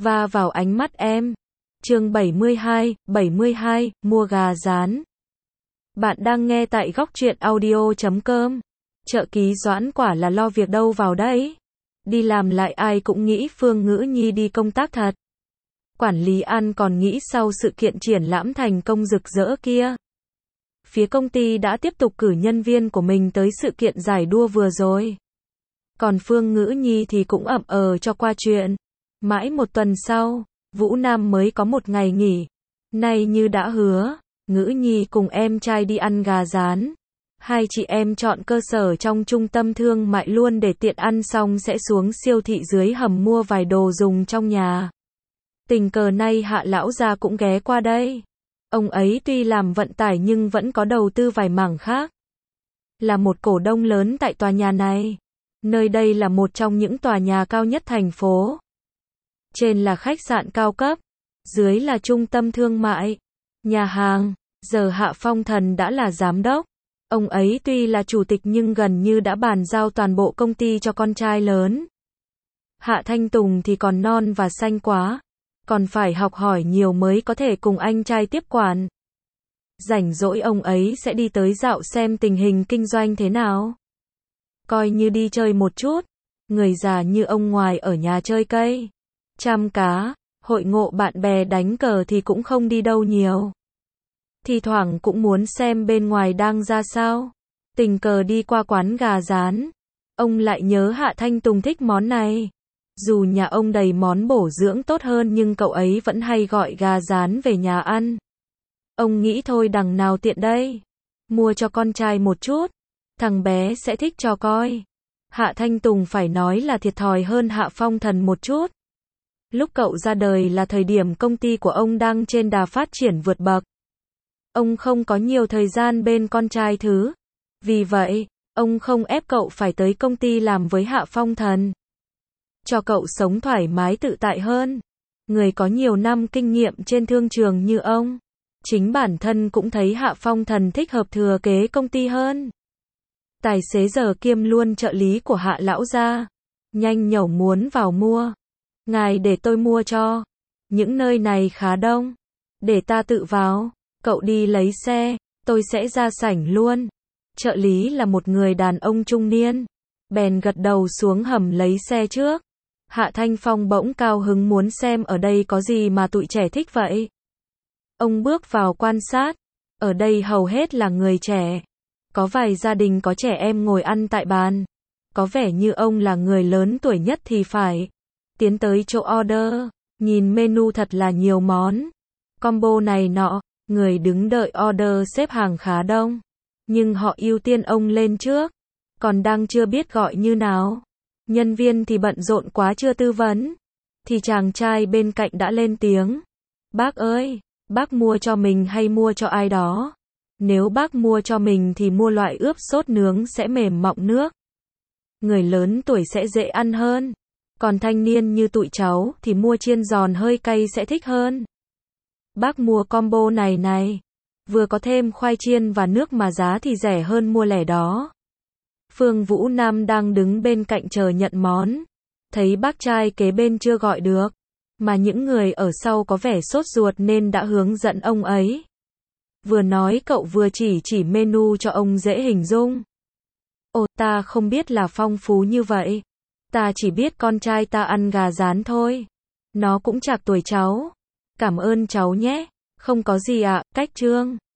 va vào ánh mắt em. Chương 72, mua gà rán. Bạn đang nghe tại góc truyện audio.com. Trợ lý Doãn quả là lo việc đâu vào đấy. Đi làm lại ai cũng nghĩ Phương Ngữ Nhi đi công tác thật. Quản lý An còn nghĩ sau sự kiện triển lãm thành công rực rỡ kia, phía công ty đã tiếp tục cử nhân viên của mình tới sự kiện giải đua vừa rồi. Còn Phương Ngữ Nhi thì cũng ậm cho qua chuyện. Mãi một tuần sau, Vũ Nam mới có một ngày nghỉ. Nay như đã hứa, Ngữ Nhi cùng em trai đi ăn gà rán. Hai chị em chọn cơ sở trong trung tâm thương mại luôn để tiện ăn xong sẽ xuống siêu thị dưới hầm mua vài đồ dùng trong nhà. Tình cờ nay Hạ lão gia cũng ghé qua đây. Ông ấy tuy làm vận tải nhưng vẫn có đầu tư vài mảng khác. Là một cổ đông lớn tại tòa nhà này. Nơi đây là một trong những tòa nhà cao nhất thành phố. Trên là khách sạn cao cấp, dưới là trung tâm thương mại, nhà hàng. Giờ Hạ Phong Thần đã là giám đốc. Ông ấy tuy là chủ tịch nhưng gần như đã bàn giao toàn bộ công ty cho con trai lớn. Hạ Thanh Tùng thì còn non và xanh quá, còn phải học hỏi nhiều mới có thể cùng anh trai tiếp quản. Rảnh rỗi ông ấy sẽ đi tới dạo xem tình hình kinh doanh thế nào. Coi như đi chơi một chút. Người già như ông ngoài ở nhà chơi cây, chăm cá, hội ngộ bạn bè đánh cờ thì cũng không đi đâu nhiều. Thì thoảng cũng muốn xem bên ngoài đang ra sao. Tình cờ đi qua quán gà rán, ông lại nhớ Hạ Thanh Tùng thích món này. Dù nhà ông đầy món bổ dưỡng tốt hơn nhưng cậu ấy vẫn hay gọi gà rán về nhà ăn. Ông nghĩ thôi đằng nào tiện đây, mua cho con trai một chút, thằng bé sẽ thích cho coi. Hạ Thanh Tùng phải nói là thiệt thòi hơn Hạ Phong Thần một chút. Lúc cậu ra đời là thời điểm công ty của ông đang trên đà phát triển vượt bậc. Ông không có nhiều thời gian bên con trai thứ. Vì vậy, ông không ép cậu phải tới công ty làm với Hạ Phong Thần. Cho cậu sống thoải mái tự tại hơn. Người có nhiều năm kinh nghiệm trên thương trường như ông, chính bản thân cũng thấy Hạ Phong Thần thích hợp thừa kế công ty hơn. Tài xế giờ kiêm luôn trợ lý của Hạ lão gia, nhanh nhẩu muốn vào mua. Ngài để tôi mua cho. Những nơi này khá đông. Để ta tự vào. Cậu đi lấy xe, tôi sẽ ra sảnh luôn. Trợ lý là một người đàn ông trung niên. Bèn gật đầu xuống hầm lấy xe trước. Hạ Thanh Phong bỗng cao hứng muốn xem ở đây có gì mà tụi trẻ thích vậy. Ông bước vào quan sát. Ở đây hầu hết là người trẻ. Có vài gia đình có trẻ em ngồi ăn tại bàn. Có vẻ như ông là người lớn tuổi nhất thì phải. Tiến tới chỗ order, nhìn menu thật là nhiều món. Combo này nọ, người đứng đợi order xếp hàng khá đông. Nhưng họ ưu tiên ông lên trước. Còn đang chưa biết gọi như nào. Nhân viên thì bận rộn quá chưa tư vấn. Thì chàng trai bên cạnh đã lên tiếng. Bác ơi, bác mua cho mình hay mua cho ai đó? Nếu bác mua cho mình thì mua loại ướp sốt nướng sẽ mềm mọng nước. Người lớn tuổi sẽ dễ ăn hơn. Còn thanh niên như tụi cháu thì mua chiên giòn hơi cay sẽ thích hơn. Bác mua combo này. Vừa có thêm khoai chiên và nước mà giá thì rẻ hơn mua lẻ đó. Phương Vũ Nam đang đứng bên cạnh chờ nhận món. Thấy bác trai kế bên chưa gọi được. Mà những người ở sau có vẻ sốt ruột nên đã hướng dẫn ông ấy. Vừa nói cậu vừa chỉ menu cho ông dễ hình dung. Ồ, ta không biết là phong phú như vậy. Ta chỉ biết con trai ta ăn gà rán thôi. Nó cũng chạc tuổi cháu. Cảm ơn cháu nhé. Không có gì ạ, cách trương.